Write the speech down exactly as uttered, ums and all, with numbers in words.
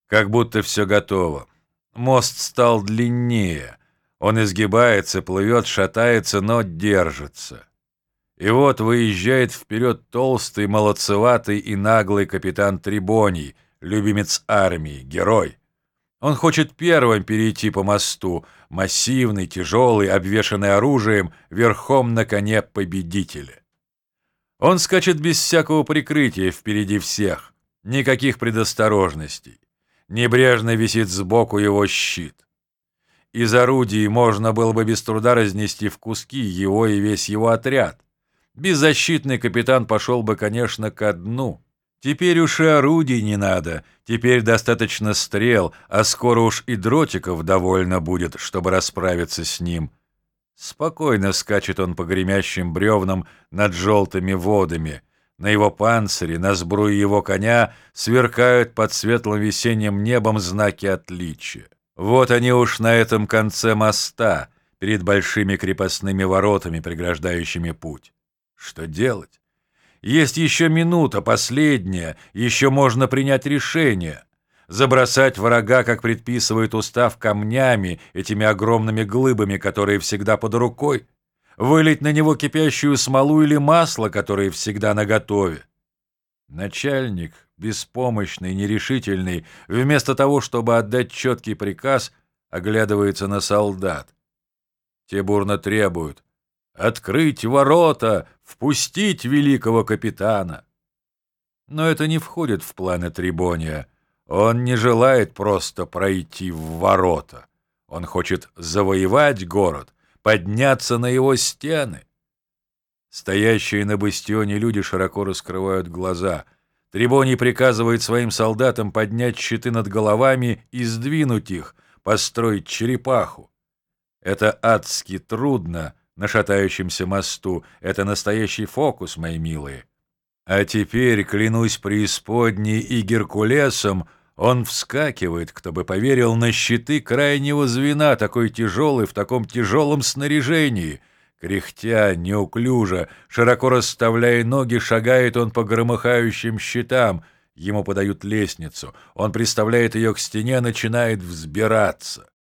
Как будто все готово. Мост стал длиннее. Он изгибается, плывет, шатается, но держится. И вот выезжает вперед толстый, молодцеватый и наглый капитан Трибоний, любимец армии, герой. Он хочет первым перейти по мосту, массивный, тяжелый, обвешанный оружием, верхом на коне победителя. Он скачет без всякого прикрытия впереди всех, никаких предосторожностей. Небрежно висит сбоку его щит. Из орудий можно было бы без труда разнести в куски его и весь его отряд. Беззащитный капитан пошел бы, конечно, ко дну. Теперь уж и орудий не надо, теперь достаточно стрел, а скоро уж и дротиков довольно будет, чтобы расправиться с ним. Спокойно скачет он по гремящим бревнам над желтыми водами. На его панцире, на сбруе его коня сверкают под светлым весенним небом знаки отличия. Вот они уж на этом конце моста, перед большими крепостными воротами, преграждающими путь. Что делать? Есть еще минута, последняя, еще можно принять решение. Забросать врага, как предписывает устав, камнями, этими огромными глыбами, которые всегда под рукой, вылить на него кипящую смолу или масло, которые всегда наготове. Начальник, беспомощный, нерешительный, вместо того, чтобы отдать четкий приказ, оглядывается на солдат. Те бурно требуют: «Открыть ворота! Впустить великого капитана!» Но это не входит в планы Трибония. Он не желает просто пройти в ворота. Он хочет завоевать город, подняться на его стены. Стоящие на бастионе люди широко раскрывают глаза. Трибоний приказывает своим солдатам поднять щиты над головами и сдвинуть их, построить черепаху. Это адски трудно на шатающемся мосту. Это настоящий фокус, мои милые. А теперь, клянусь преисподней и Геркулесом, он вскакивает, кто бы поверил, на щиты крайнего звена, такой тяжелый, в таком тяжелом снаряжении. Кряхтя, неуклюже, широко расставляя ноги, шагает он по громыхающим щитам. Ему подают лестницу. Он приставляет ее к стене, начинает взбираться.